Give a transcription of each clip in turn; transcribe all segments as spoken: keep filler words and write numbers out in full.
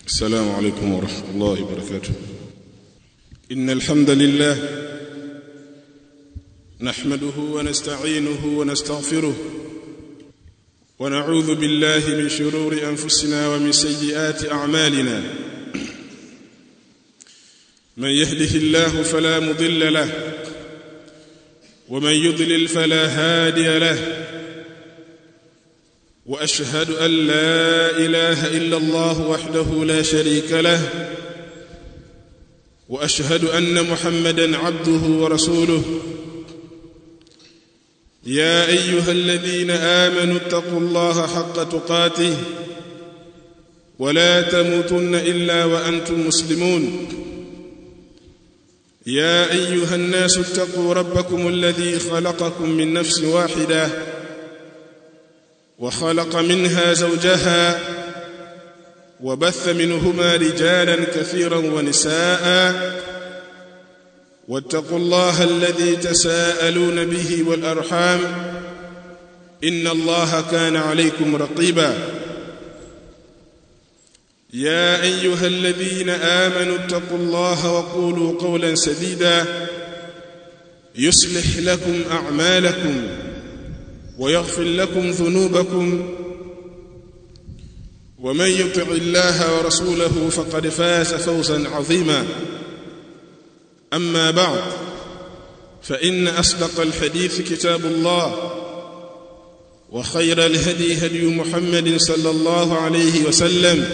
السلام عليكم ورحمة الله وبركاته. إن الحمد لله نحمده ونستعينه ونستغفره ونعوذ بالله من شرور أنفسنا ومن سيئات أعمالنا. من يهده الله فلا مضل له ومن يضلل فلا هادي له، وأشهد أن لا إله إلا الله وحده لا شريك له، وأشهد أن محمدًا عبده ورسوله. يا أيها الذين آمنوا اتقوا الله حق تقاته ولا تموتن إلا وأنتم مسلمون. يا أيها الناس اتقوا ربكم الذي خلقكم من نفس واحدة وخلق منها زوجها وبث منهما رجالا كثيرا ونساء، واتقوا الله الذي تساءلون به والأرحام إن الله كان عليكم رقيبا. يا أيها الذين آمنوا اتقوا الله وقولوا قولا سديدا يصلح لكم أعمالكم ويغفر لكم ذنوبكم، ومن يطع الله ورسوله فقد فاز فوزا عظيما. أما بعد، فإن أصدق الحديث كتاب الله، وخير الهدي هدي محمد صلى الله عليه وسلم،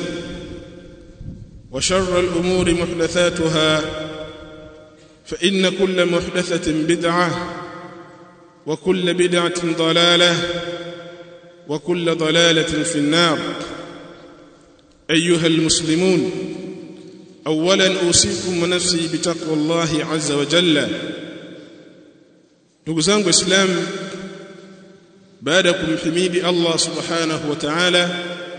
وشر الأمور محدثاتها، فإن كل محدثة بدعة، وكل بدعة ضلالة، وكل ضلالة في النار. أيها المسلمون، أولا أوصيكم ونفسي بتقوى الله عز وجل. ndugu zangu Waislamu, baada ya kumhimidi Allah subhanahu wa ta'ala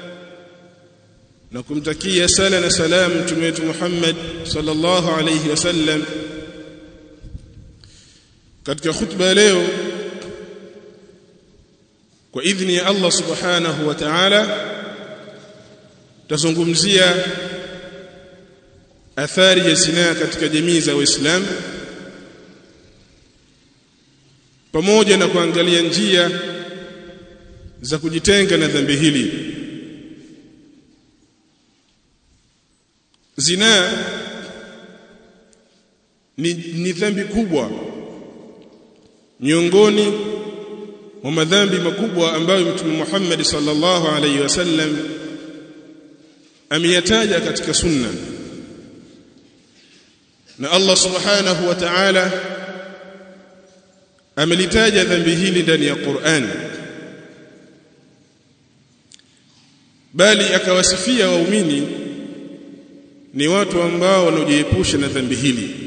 na kumtakia sala na salam mtume wetu Muhammad sallallahu alayhi wasallam, katika khutba leo kwa idhni ya Allah subhanahu wa ta'ala tazungumzia athari ya zina katika jamii za Waislamu, pamoja na kuangalia njia za kujitenga na dhambi hili. Zina ni, ni dhambi kubwa miongoni mwa madhambi makubwa ambayo Mtume Muhammad sallallahu alayhi wasallam ameyataja katika sunna, na Allah subhanahu wa ta'ala amelitaja dhambi hili ndani ya Qur'an, bali akawasifia waumini ni watu ambao wanaojiepusha na dhambi hili.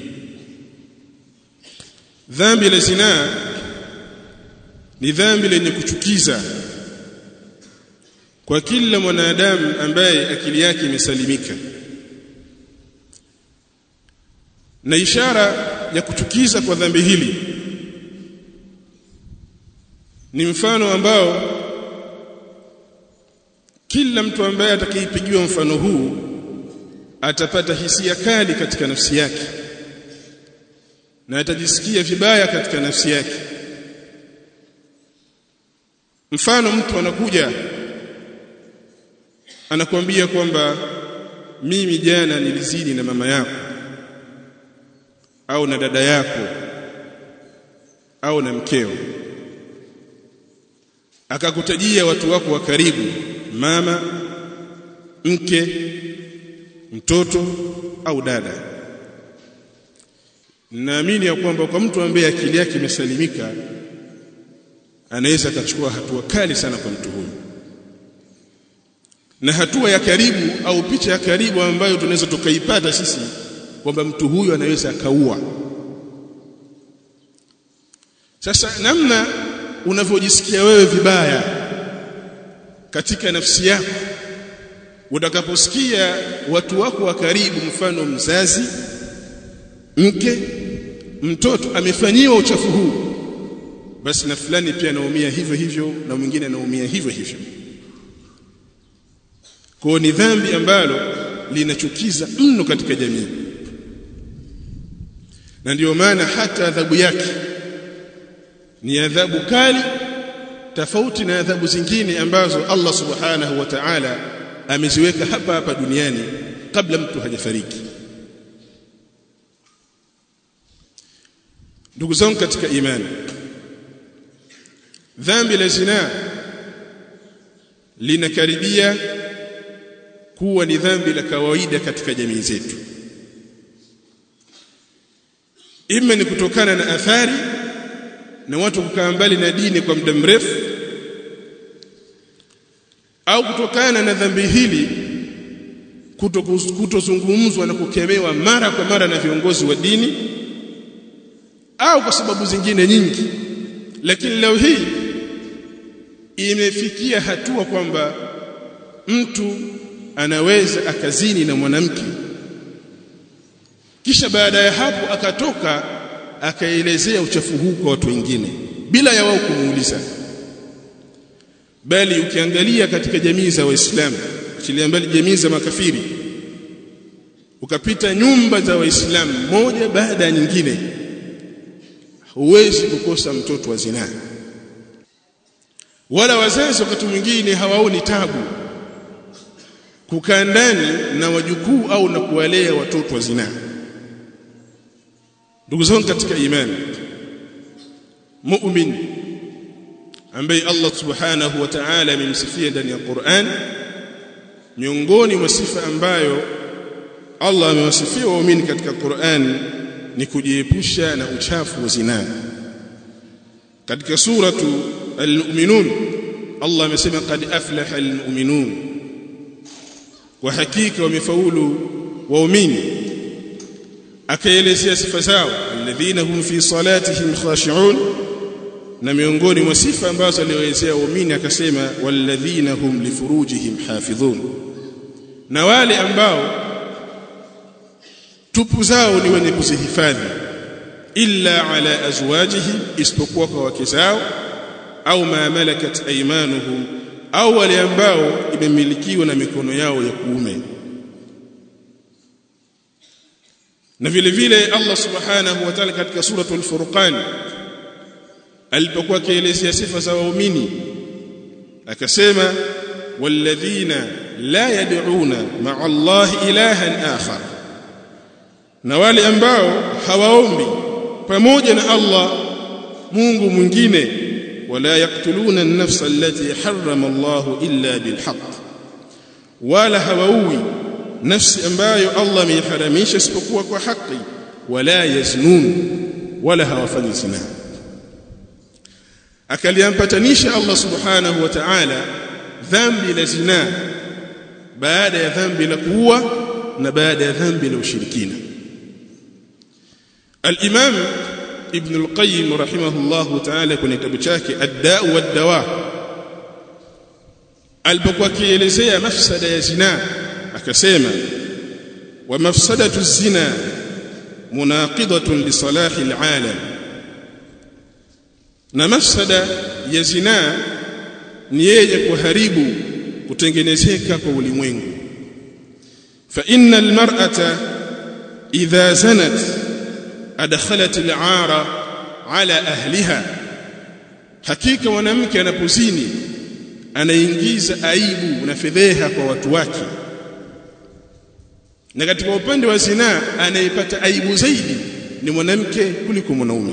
Dhambi la zina ni dhambi lenye kuchukiza kwa kila mwanadamu ambaye akili yake imesalimika, na ishara ya kuchukiza kwa dhambi hili ni mfano ambao kila mtu ambaye atakayepigiwa mfano huu atapata hisia kali katika nafsi yake na atajisikia vibaya katika nafsi yake. Mfano, mtu anakuja anakuambia kwamba mimi jana nilizini na mama yako au na dada yako au na mkeo, akakutajia watu wako wa karibu, mama, mke, mtoto au dada. Naamini ya kwamba kwa mtu ambaye akili yake imesalimika anaweza akachukua hatua kali sana kwa mtu huyo, na hatua ya karibu au picha ya karibu ambayo tunaweza tukaipata sisi kwamba mtu huyo anaweza akaua. Sasa namna unavyojisikia wewe vibaya katika nafsi yako utakaposikia watu wako wa karibu, mfano mzazi, mke, mtoto amefanyiwa uchafu huu, basi na fulani pia anaumia hivyo hivyo na mwingine anaumia hivyo hivyo. Kwa ni dhambi ambalo linachukiza mno katika jamii, na ndio maana hata adhabu yake ni adhabu kali tofauti na adhabu zingine ambazo Allah subhanahu wa ta'ala ameziweka hapa hapa duniani kabla mtu hajafariki. Ndugu zangu katika imani, dhambi la zina linakaribia kuwa ni dhambi la kawaida katika jamii zetu. Ima ni kutokana na athari na watu kukaa mbali na dini kwa muda mrefu, au kutokana na dhambi hili kutozungumzwa na kukemewa mara kwa mara na viongozi wa dini, au kwa sababu zingine nyingi. Lakini leo hii imefikia hatua kwamba mtu anaweza akazini na mwanamke, kisha baada ya hapo akatoka akaelezea uchafu huu kwa watu wengine bila ya wao kumuuliza. Bali ukiangalia katika jamii za Waislamu, achilia mbali jamii za makafiri, ukapita nyumba za Waislamu moja baada ya nyingine, huwezi kukosa mtoto wa zina. Wala wazazi wakati mwingine hawaoni tabu kukaa ndani na wajukuu au na kuwalea watoto wa zina. Ndugu zangu katika imani, mu'min ambaye Allah subhanahu wa ta'ala amemsifia ndani ya Qur'an, miongoni mwa sifa ambayo Allah amewasifia waumini katika Qur'an ni kujiepusha na uchafu wa zina. Katika suratu Al-Mu'minun Allah amesema qad aflaha al-mu'minun, kwa hakika wamefaulu waumini. Akaelezea sifa zao, alladhina hum fi salatihim khashi'un, na miongoni mwa sifa ambazo alielezea waumini akasema walladhina hum li furujihim hafidhun, na wale ambao tupu zao ni wenye kuzihifadhi, illa ala azwajihi, isipokuwa kwa wake zao, au ma malakat aymanuhum, au wale ambao imemilikiwa na mikono yao ya kuume. Na vile vile Allah subhanahu wa ta'ala katika suratul Furqan alipokuwa akielezea sifa za waumini akasema walladhina la yad'una ma'a Allah ilahan akhar, na wale ambao hawaombi pamoja na Allah Mungu mwingine, wala yaqtuluna an-nafsa allati harrama Allah illa bilhaq, wala hawaui nafsi ambayo Allah ameharamisha isipokuwa kwa haki, wala yaznun, wala hawafanyi zina. Akaliampatanisha Allah subhanahu wa ta'ala dhambi la zina baada ya dhambi la kuua na baada ya dhambi la ushirikina. Al-Imam Ibn al-Qayyim rahimahullahu ta'ala kwenye kitabu chake Ad-Da'u wad-Dawa alipokuwa akielezea mafsada ya zina akasema wa mafsadatu zina munaqidatun li salahi al-alam, na mafsada ya zina ni yenye kuharibu kutengenezeka kwa ulimwengu. Fa innal mar'ata idha zanat adkhalat al-'ara ala ahliha, hakika mwanamke anapozini anaingiza aibu na fedheha kwa watu wake. Na katika upande wa zina anayepata aibu zaidi ni mwanamke kuliko mwanaume,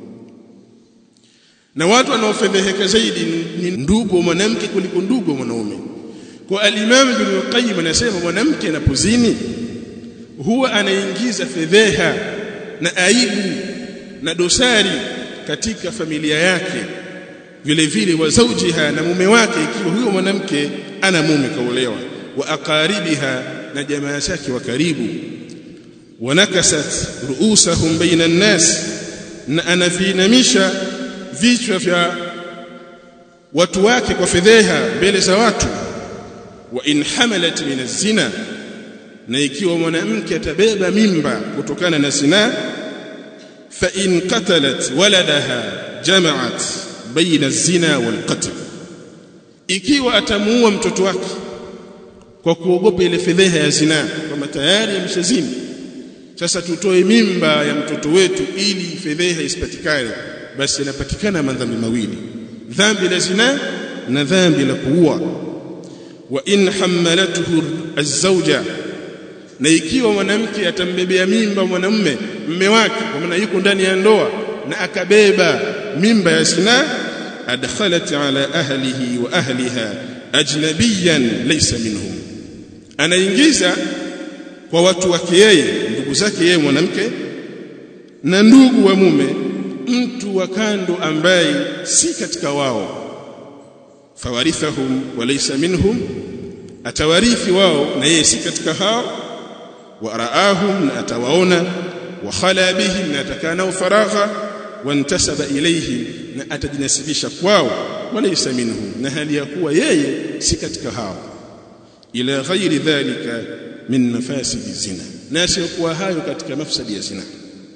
na watu wanaofedheheka zaidi ni ndugu wa mwanamke kuliko ndugu wa mwanaume. Kwa al-Imam Ibn Qayyim anasema mwanamke anapozini huwa anaingiza fedheha na aibu na dosari katika familia yake, vile vile wa zawjiha, na mume wake ikiwa huyo mwanamke ana mume kaolewa, wa aqaribiha, na jamaa zake wa karibu, wa nakasat ruusahum baina an-nas, na anavinamisha vichwa vya watu wake kwa fedheha mbele za watu. Wa in hamalat min az-zina, na ikiwa mwanamke atabeba mimba kutokana na zina, fa in qatalat waladaha jama'at baina az-zina wal qatl, ikiwa atamuua mtoto wake kwa kuogopa ile fedheha ya zina, kama tayari ameshazini, sasa tutoe mimba ya mtoto wetu ili fedheha isipatikane, basi yanapatikana madhambi mawili, dhambi la zina na dhambi la kuua. Wa in hammalatuhu az-zawja, na ikiwa mwanamke atambebea mimba mwanamume mume wake, kwa maana yuko ndani ya ndoa na akabeba mimba ya zina, adkhalat ala ahlihi wa ahliha ajnabiyan laysa minhum, anaingiza kwa watu wake yeye, ndugu zake yeye mwanamke na ndugu wa mume, mtu wa kando ambaye si katika wao. Fawarithahum wa laysa minhum, atawarithi wao na yeye si katika hao. Wa raahum, na atawaona. Wa khala bihim, na atakana faragha. Wa intasaba ilayhim, na atajinasibisha kwao. Wa laysa minhum, na hali ya kuwa yeye si katika hao. Ila ghairi dhalika min mafasidi zina, na sio hayo katika mafsadi ya zina.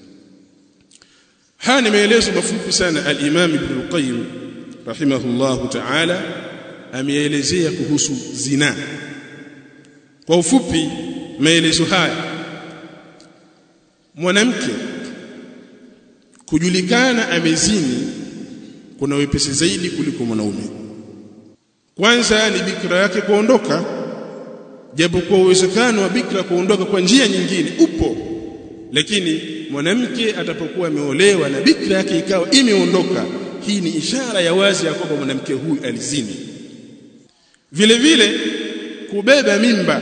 Haya ni maelezo mafupi sana al-Imam Ibn al-Qayyim rahimahullahu ta'ala ameelezea kuhusu zina. Kwa ufupi maelezo haya, mwanamke kujulikana amezini kuna wepesi zaidi kuliko mwanaume. Kwanza ni bikra yake kuondoka, japo kwa uwezekano wa bikra kuondoka kwa njia nyingine upo, lakini mwanamke atapokuwa ameolewa na bikra yake ikawa imeondoka, hii ni ishara ya wazi ya kwamba mwanamke huyu alizini. Vile vile kubeba mimba,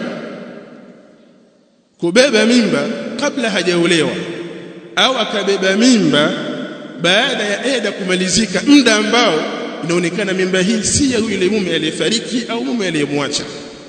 kubeba mimba kabla hajaolewa au akabeba mimba baada ya eda kumalizika, muda ambao inaonekana mimba hii si ya yule mume aliyefariki au mume aliyemwacha.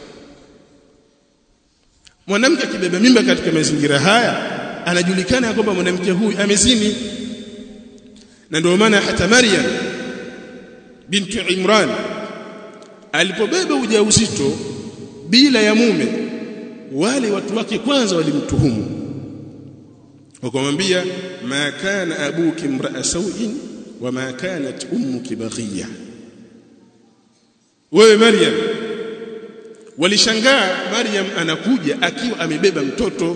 Mwanamke akibeba mimba katika mazingira haya anajulikana kwamba mwanamke huyu amezini. Na ndio maana hata Maryam binti Imran alipobeba ujauzito bila ya mume, wale watu wake kwanza walimtuhumu, wakamwambia ma kana abuki imra'a sawin wa ma kanat ummuki baghiya. Wewe Maryam, walishangaa Maryam anakuja akiwa amebeba mtoto,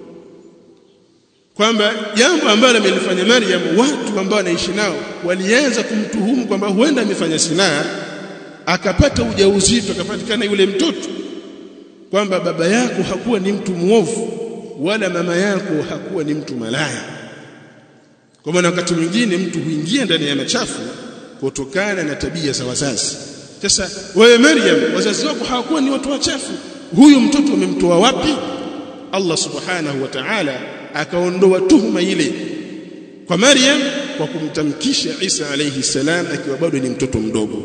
kwamba jambo ambalo amelifanya Maryam, watu ambao wanaishi nao walianza kumtuhumu kwamba huenda amefanya sinaa, akapata ujauzito akapatikana yule mtoto, kwamba baba yako hakuwa ni mtu muovu wala mama yako hakuwa ni mtu malaya. Kwa maana wakati mwingine mtu huingia ndani ya machafu kutokana na tabia za wazazi. Sasa wewe Maryam, wazazi wako hawakuwa ni watu wachafu, huyu mtoto umemtoa wapi? Allah subhanahu wa ta'ala akaondoa tuhuma ile kwa Maryam kwa kumtamkisha Isa alayhi salam akiwa bado ni mtoto mdogo,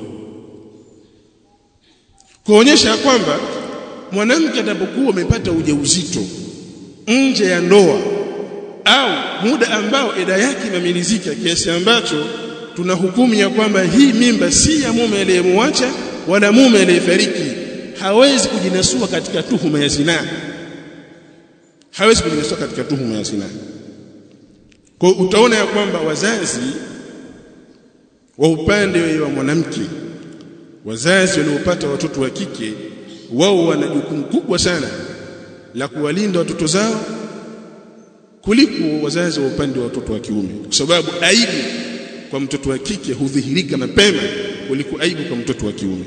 kuonyesha kwamba mwanamke atakapokuwa amepata ujauzito nje ya ndoa au muda ambao eda yake imemalizika, kiasi ambacho tuna hukumu ya kwamba hii mimba si ya mume aliyemwacha wala mume aliyefariki, hawezi kujinasua katika tuhuma ya zina, hawezi kujinasua katika tuhuma ya zina. Kwa utaona ya kwamba wazazi wa upande wa mwanamke, wazazi waliopata watoto wa kike, wao wana jukumu kubwa sana la kuwalinda watoto zao kuliko wazazi wa upande wa watoto wa kiume, kwa sababu aibu kwa mtoto wa kike hudhihirika mapema kuliko aibu kwa mtoto wa kiume.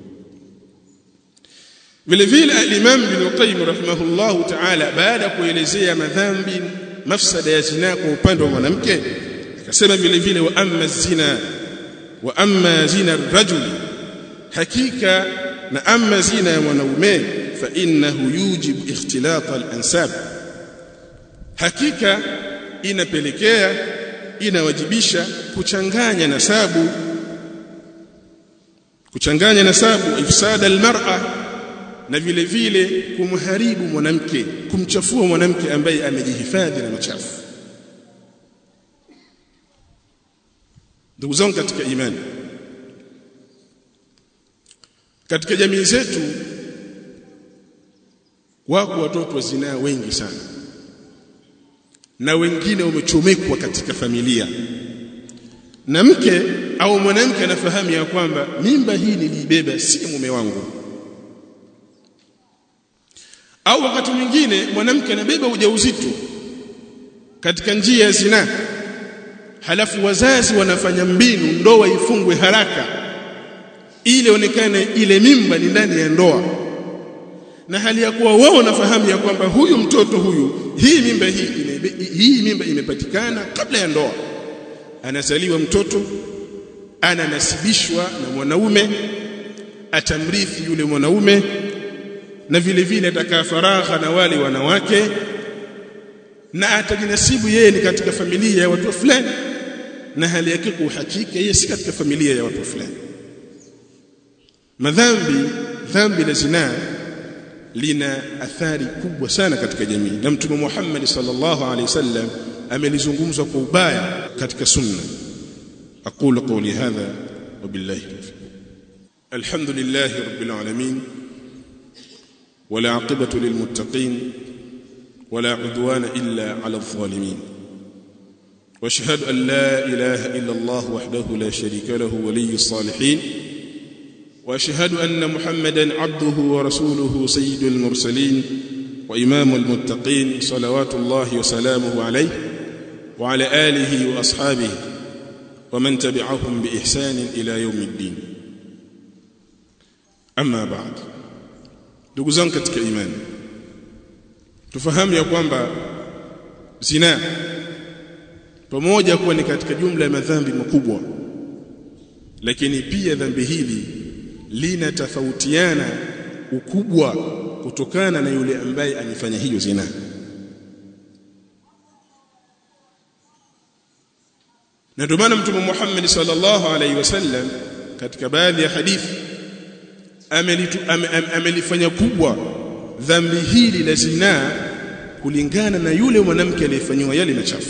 Vile vile al-Imam Ibn Qayyim rahimahullahu ta'ala, baada kuelezea madhambi mafsada ya zina kwa upande wa mwanamke, akasema vile vile wa amma zina wa amma zina ar-rajul, hakika na amma zina ya mwanaume, fa innahu yujibu ikhtilat al-ansab, hakika inapelekea, inawajibisha kuchanganya nasabu, kuchanganya nasabu, ifsada al-mar'a, na vile vile kumharibu mwanamke, kumchafua mwanamke ambaye amejihifadhi na machafu. Ndugu zangu katika imani, katika jamii zetu wako watoto wa zinaa wengi sana, na wengine wamechomekwa katika familia, na mke au mwanamke anafahamu ya kwamba mimba hii nilibeba si mume wangu, Au wakati mwingine mwanamke anabeba ujauzito katika njia ya zina, halafu wazazi wanafanya mbinu ndoa ifungwe haraka ili onekane ile mimba ni ndani ya ndoa, na hali ya kuwa wao wanafahamu ya kwamba huyu mtoto huyu hii mimba hii ime, hii mimba imepatikana kabla ya ndoa. Anazaliwa mtoto, ananasibishwa na mwanaume, atamrithi yule mwanaume, na vile vile atakaa faragha na wale wanawake, na atajinasibu yeye ni katika familia ya watu fulani, na hali yake kwa uhakika yeye si katika familia ya watu fulani. Madhambi, dhambi la zina lina athari kubwa sana katika jamii, na Mtume Muhammad sallallahu alaihi wasallam amelizungumza kwa ubaya katika sunna. aqulu qawli hadha wa billahi tawfiq. Alhamdulillahi rabbil alamin wala aqibatu lilmuttaqin wala udwana illa ala adh-dhalimin. واشهد ان لا اله الا الله وحده لا شريك له ولي الصالحين واشهد ان محمدا عبده ورسوله سيد المرسلين وامام المتقين صلوات الله وسلامه عليه وعلى اله واصحابه ومن تبعهم باحسان الى يوم الدين. اما بعد, ndugu zangu katika imani, tufahamu ya kwamba zina pamoja kuwa ni katika jumla ya madhambi makubwa, lakini pia dhambi hili lina tofautiana ukubwa kutokana na yule ambaye amefanya hiyo zina. Na ndio maana Mtume Muhammad sallallahu alaihi wasallam katika baadhi ya hadithi amelitu, am, am, amelifanya kubwa dhambi hili la zina kulingana na yule mwanamke aliyefanywa yale machafu.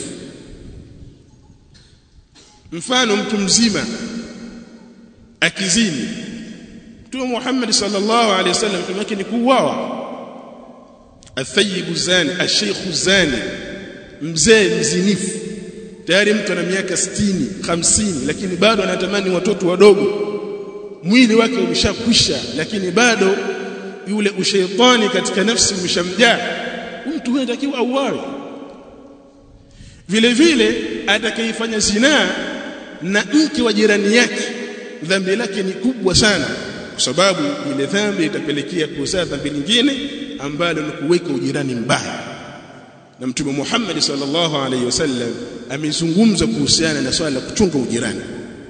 Mfano, mtu mzima akizini, Mtume Muhammad sallallahu alaihi wasallam tumake ni kuuawa. Athayibu zani, ashaykhu zani, mzee mzinifu, tayari mtu ana miaka sitini hamsini, lakini bado anatamani watoto wadogo, mwili wake umeshakwisha, lakini bado yule ushaitani katika nafsi umeshamjaa, mtu huyo anatakiwa auawe. Vile vile atakayefanya zina na mke wa jirani yake, dhambi lake ni kubwa sana, kwa sababu ile dhambi itapelekea kuzaa dhambi nyingine ambalo ni kuweka ujirani mbaya. Na Mtume Muhammad sallallahu alaihi wasallam amezungumza kuhusiana na swala la kuchunga ujirani,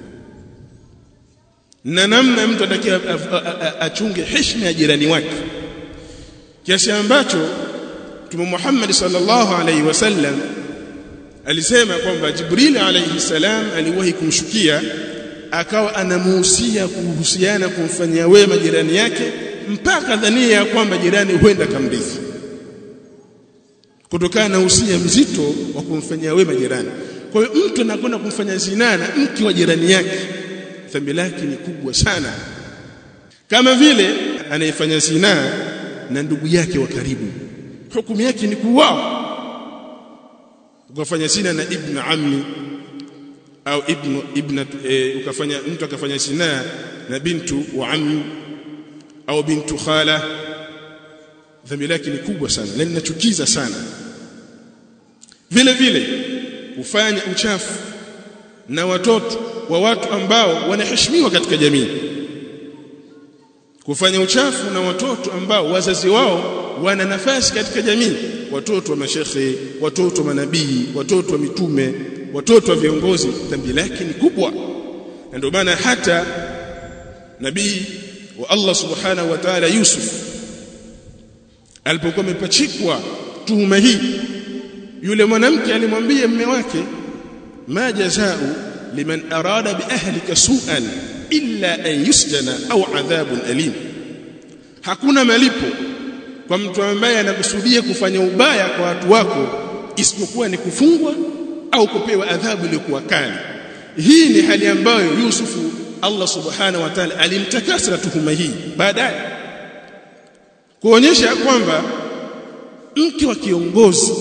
na namna mtu atakiwa achunge heshima ya jirani wake, kiasi ambacho Mtume Muhammad sallallahu alaihi wasallam alisema kwamba Jibril alayhi salam aliwahi kumshukia, akawa anamuhusia kuhusiana kumfanyia wema jirani yake, mpaka dhania ya kwamba jirani huenda kamrithi, kutokana na usia mzito wa kumfanyia wema jirani. Kwa hiyo mtu anakwenda kumfanya zina na mke wa jirani yake, dhambi lake ni kubwa sana, kama vile anayefanya zina na ndugu yake wa karibu, hukumu yake ni kuuawa. Ukafanya zina na ibn ammi au ibn ibn e, ukafanya mtu akafanya zina na bintu wa ammi au bintu khala, dhambi lake ni kubwa sana na linachukiza sana. Vile vile kufanya uchafu na watoto wa watu ambao wanaheshimiwa katika jamii, kufanya uchafu na watoto ambao wazazi wao wana nafasi katika jamii, watoto wa mashekhe, watoto wa manabii, watoto wa mitume, watoto wa viongozi, dhambi lake ni kubwa. Na ndio maana hata nabii wa Allah subhanahu wa ta'ala Yusuf alipokuwa amepachikwa tuhuma hii, yule mwanamke alimwambia mume wake, ma jazaa'u liman arada bi ahlika su'an illa an yusjana au adhabun alim, hakuna malipo kwa mtu ambaye anakusudia kufanya ubaya kwa watu wako isipokuwa ni kufungwa au kupewa adhabu iliyokuwa kali. Hii ni hali ambayo Yusufu Allah subhanahu wa ta'ala alimtakasa tuhuma hii baadaye, kuonyesha kwamba mke wa kiongozi,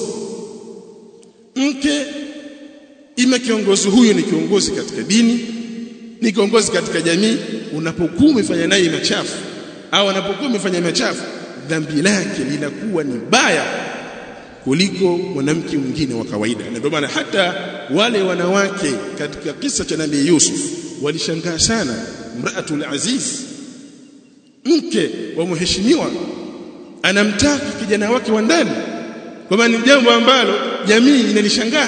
mke ima kiongozi huyu ni kiongozi katika dini, ni kiongozi katika jamii, unapokuwa umefanya naye machafu au anapokuwa umefanya machafu, dhambi lake linakuwa ni baya kuliko mwanamke mwingine wa kawaida. Na ndio maana hata wale wanawake katika kisa cha Nabii Yusuf walishangaa sana, mraatul aziz, mke wa mheshimiwa anamtaka kijana wake wa ndani, kwa maana ni jambo ambalo jamii inalishangaa.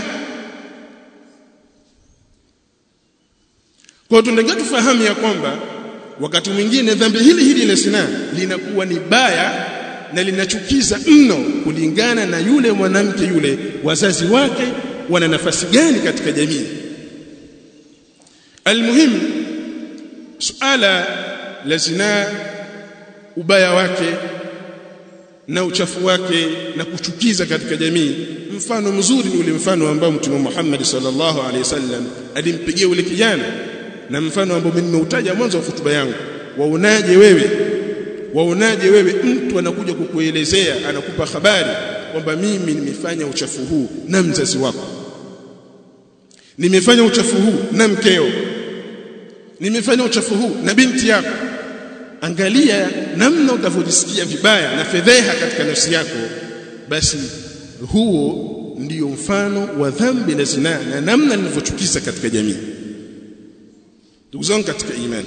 Kwa hiyo tunataka tufahamu ya kwamba wakati mwingine dhambi hili hili la zina linakuwa ni baya na linachukiza mno kulingana na yule mwanamke yule, wazazi wake wana nafasi gani katika jamii. Almuhimu, suala la zina, ubaya wake na uchafu wake na kuchukiza katika jamii, mfano mzuri ni ule mfano ambao Mtume Muhammad sallallahu alaihi wasallam alimpigia ule kijana, na mfano ambao mimi nimeutaja mwanzo wa hotuba yangu. Waonaje wewe waonaje wewe mtu anakuja kukuelezea, anakupa habari kwamba mimi nimefanya uchafu huu na mzazi wako, nimefanya uchafu huu na mkeo, nimefanya uchafu huu na binti yako. Angalia namna utavojisikia vibaya na fedheha katika nafsi yako. Basi huo ndiyo mfano wa dhambi la zina na namna linavyochukiza katika jamii. Ndugu zangu katika imani,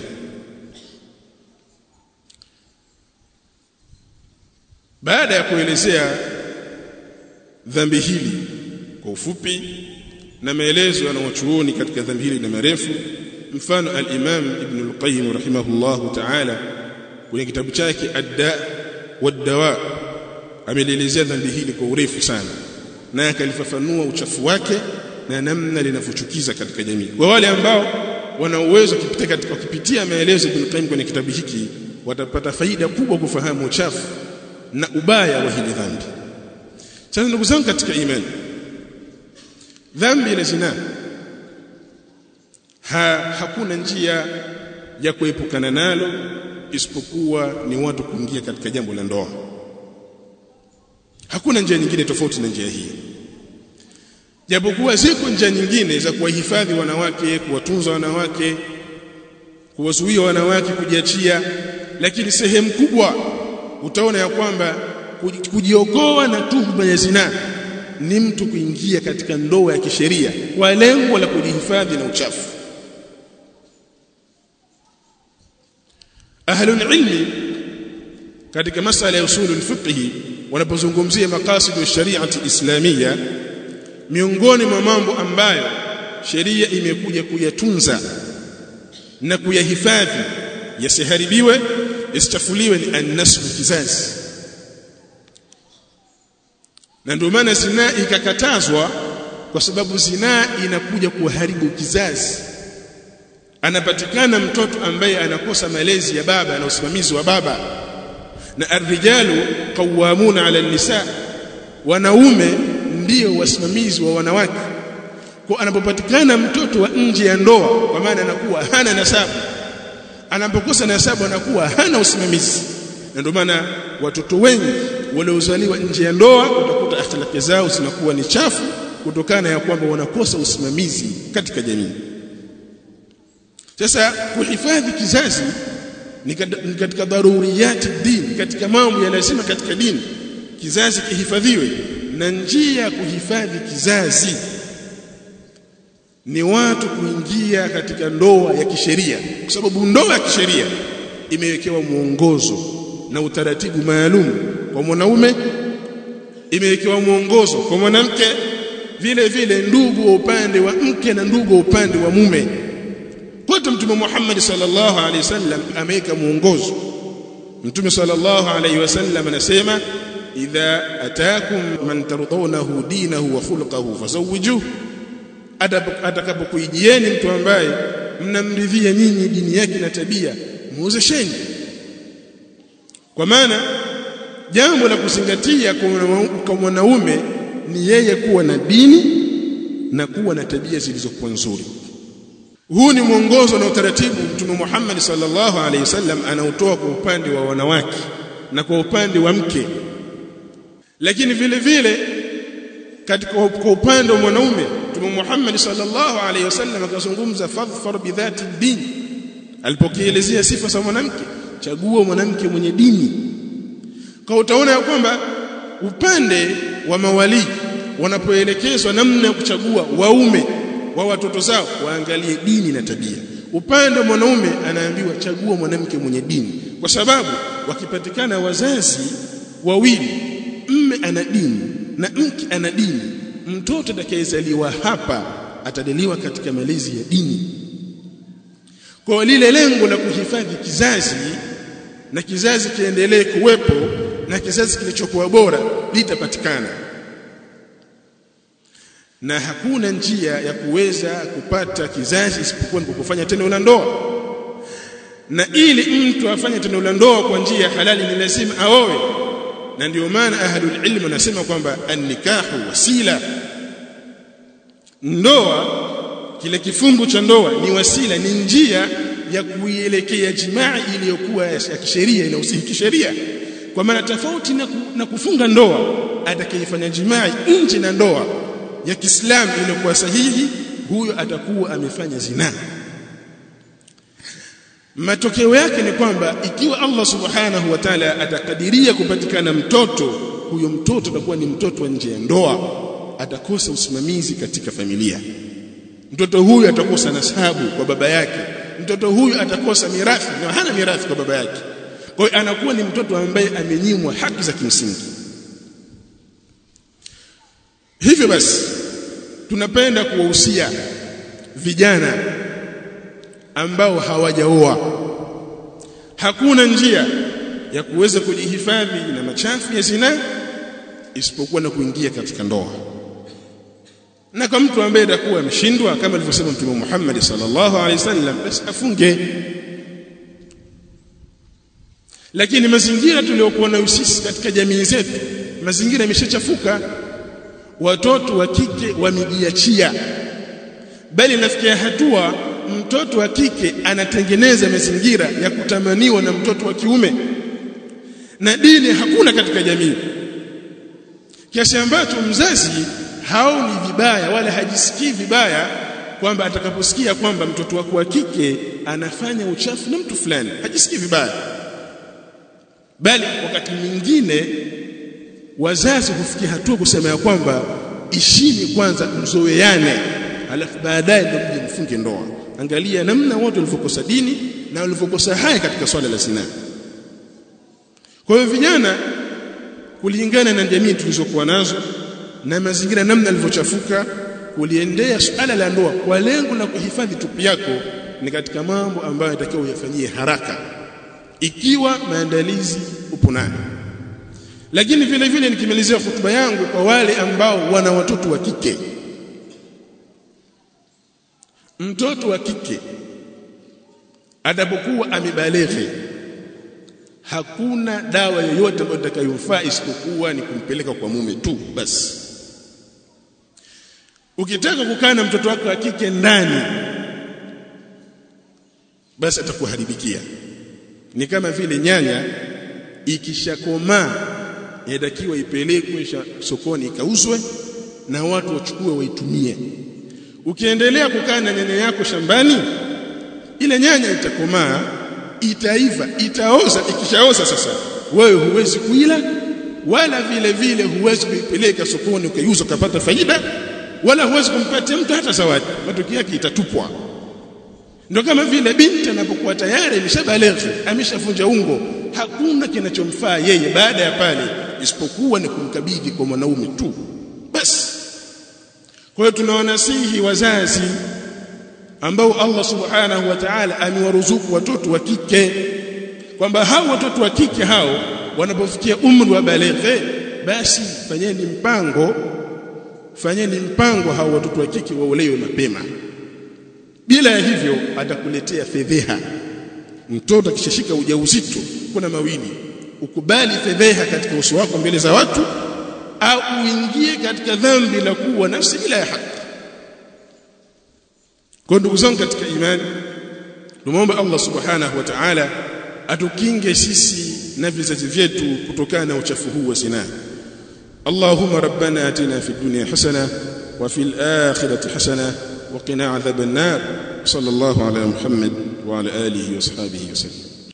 baada ya kuelezea dhambi hili kwa ufupi na maelezo yanayochuoni katika dhambi hili na marefu, mfano al-Imam Ibn al-Qayyim rahimahullahu ta'ala kwenye kitabu chake Ad-Da' wad-Dawa ameelezea dhambi hili kwa urefu sana, na akalifafanua uchafu wake na namna linavyochukiza katika jamii. Kwa wale ambao wana uwezo kupitia katika kupitia maelezo Ibn Qayyim kwenye kitabu hiki, watapata faida kubwa kufahamu uchafu na ubaya wa hili dhambi. Sasa ndugu zangu katika imani, dhambi la zina ha, hakuna njia ya kuepukana nalo isipokuwa ni watu kuingia katika jambo la ndoa. Hakuna njia nyingine tofauti na njia hii, japokuwa ziko njia nyingine za kuwahifadhi wanawake, kuwatunza wanawake, kuwazuia wanawake kujiachia, lakini sehemu kubwa utaona ya kwamba kujiokoa na tuhuma ya zina ni mtu kuingia katika ndoa ya kisheria kwa lengo la kujihifadhi na uchafu. Ahlul ilmi katika masala ya usulul fiqh wanapozungumzia maqasidu shari'ati islamia, miongoni mwa mambo ambayo sheria imekuja kuyatunza na kuyahifadhi yasiharibiwe, isichafuliwe, ni an-nasb, kizazi. Na ndio maana zina ikakatazwa, kwa sababu zina inakuja kuharibu kizazi. Anapatikana mtoto ambaye anakosa malezi ya baba na usimamizi wa baba. Na ar-rijalu qawwamuna 'ala an-nisa, wanaume ndio wasimamizi wa wanawake. Kwa anapopatikana mtoto wa nje ya ndoa, kwa maana anakuwa hana nasabu, anapokosa nasabu anakuwa hana usimamizi. Na ndio maana watoto wengi waliozaliwa nje ya ndoa utakuta akhlaki zao zinakuwa ni chafu, kutokana ya kwamba wanakosa usimamizi katika jamii. Sasa kuhifadhi kizazi ni katika daruriyati dini, katika mambo ya lazima katika dini kizazi kihifadhiwe. Na njia ya kuhifadhi kizazi ni watu kuingia katika ndoa ya kisheria, kwa sababu ndoa ya kisheria imewekewa mwongozo na utaratibu maalum kwa mwanaume, imewekewa mwongozo kwa mwanamke, vile vile ndugu wa upande wa mke na ndugu wa upande wa mume. Kwa Mtume Muhammad sallallahu alaihi wasallam ameweka mwongozo. Mtume sallallahu alaihi wasallam anasema, idha ataakum man tardawnahu dinahu wa khulquhu fazawwijuhu, atakapokuijieni mtu ambaye mnamridhia nyinyi dini yake na tabia, muozesheni. Kwa maana jambo la kuzingatia kwa mwanaume ni yeye kuwa na dini na kuwa na tabia zilizokuwa nzuri. Huu ni mwongozo na utaratibu Mtume Muhammad sallallahu alaihi wasallam anautoa kwa upande wa wanawake na kwa upande wa mke. Lakini vile vile katika kwa upande wa mwanaume, Mtume Muhammad sallallahu alaihi wasallam akazungumza fadhfar bidhati din, alipokielezea sifa za mwanamke, chagua mwanamke mwenye dini. Kwa utaona ya kwamba upande wa mawali wanapoelekezwa namna ya kuchagua waume wa watoto zao waangalie dini na tabia. Upande wa mwanaume anaambiwa chagua mwanamke mwenye dini, kwa sababu wakipatikana wazazi wawili, mme ana dini na mke ana dini, mtoto atakayezaliwa hapa atadeliwa katika malezi ya dini. Kwa lile lengo la kuhifadhi kizazi na kizazi kiendelee kuwepo na kizazi kilichokuwa bora litapatikana. Na hakuna njia ya kuweza kupata kizazi isipokuwa ni kufanya tendo la ndoa. Na ili mtu afanye tendo la ndoa kwa njia halali ni lazima aoe. Na ndio maana ahlul ilm wanasema kwamba an-nikahu wasila. Ndoa, kile kifungu cha ndoa ni wasila, ni njia ya kuielekea jimaa iliyokuwa ya kisheria, inahusihi kisheria. Kwa maana tofauti na, ku, na kufunga ndoa, atakayefanya jimaa nje na ndoa ya Kiislamu iliyokuwa sahihi, huyo atakuwa amefanya zina. Matokeo yake ni kwamba ikiwa Allah subhanahu wa ta'ala atakadiria kupatikana mtoto, huyo mtoto atakuwa ni mtoto wa nje ya ndoa, atakosa usimamizi katika familia. Mtoto huyu atakosa nasabu kwa baba yake, mtoto huyu atakosa mirathi na hana mirathi kwa baba yake. Kwa hiyo anakuwa ni mtoto ambaye amenyimwa haki za kimsingi. Hivyo basi tunapenda kuwahusia vijana ambao hawajaoa, hakuna njia ya kuweza kujihifadhi na machafu ya zina isipokuwa na kuingia katika ndoa. Na kwa mtu ambaye atakuwa ameshindwa, kama alivyosema Mtume Muhammad sallallahu alaihi wasallam, basi afunge. Lakini mazingira tuliokuwa nayo sisi katika jamii zetu, mazingira yameshachafuka. Watoto wa kike wamejiachia, bali nafikia hatua mtoto wa kike anatengeneza mazingira ya kutamaniwa na mtoto wa kiume, na dini hakuna katika jamii, kiasi ambacho mzazi haoni vibaya wala hajisikii vibaya kwamba atakaposikia kwamba mtoto wako wa kike anafanya uchafu na mtu fulani, hajisikii vibaya. Bali wakati mwingine wazazi hufikia hatua kusema ya kwamba ishini kwanza mzoeane, alafu baadaye ndio mje mfunge ndoa. Angalia namna watu walivyokosa dini na walivyokosa haya katika swala la zina. Kwa hiyo vijana, kulingana na jamii tulizokuwa nazo na mazingira namna yalivyochafuka, kuliendea suala la ndoa kwa lengo la kuhifadhi tupu yako ni katika mambo ambayo yatakiwa uyafanyie haraka ikiwa maandalizi upo nayo. Lakini vile vile nikimalizia hotuba yangu kwa wale ambao wana watoto wa kike, mtoto wa kike adapokuwa amebaleghe, hakuna dawa yoyote ambayo itakayomfaa isipokuwa ni kumpeleka kwa mume tu basi. Ukitaka kukaa na mtoto wako wa kike ndani, basi atakuharibikia. Ni kama vile nyanya ikishakomaa inatakiwa ipelekwe sokoni ikauzwe na watu wachukue waitumie. Ukiendelea kukaa na nyanya yako shambani, ile nyanya itakomaa, itaiva, itaoza. Ikishaoza sasa, wewe huwezi kuila, wala vile vile huwezi kuipeleka sokoni ukaiuza ukapata faida, wala huwezi kumpatia mtu hata zawadi. Matokeo yake itatupwa. Ndio kama vile binti anapokuwa tayari ameshabaleghe, ameshafunja ungo, hakuna kinachomfaa yeye baada ya pale isipokuwa ni kumkabidhi kwa mwanaume tu basi. Kwa hiyo tunawanasihi wazazi ambao Allah subhanahu wa ta'ala amewaruzuku watoto wa kike kwamba hao watoto wa kike hao wanapofikia umri wa baleghe, basi fanyeni mpango fanyeni mpango hao watoto wa kike waolewe mapema. Bila ya hivyo atakuletea fedheha. Mtoto akishashika ujauzito, kuna mawili: ukubali fedheha katika uso wako mbele za watu, au uingie katika dhambi la kuwa nafsi bila ya haki. Kwa ndugu zangu katika imani, tunaomba Allah subhanahu wa ta'ala atukinge sisi na vizazi vyetu kutokana na uchafu huu wa zina. Allahumma rabbana atina fid dunya hasana wa fil akhirati hasana wa qina adhaban nar. Sallallahu ala Muhammad wa ala alihi wa sahbihi wa sallam.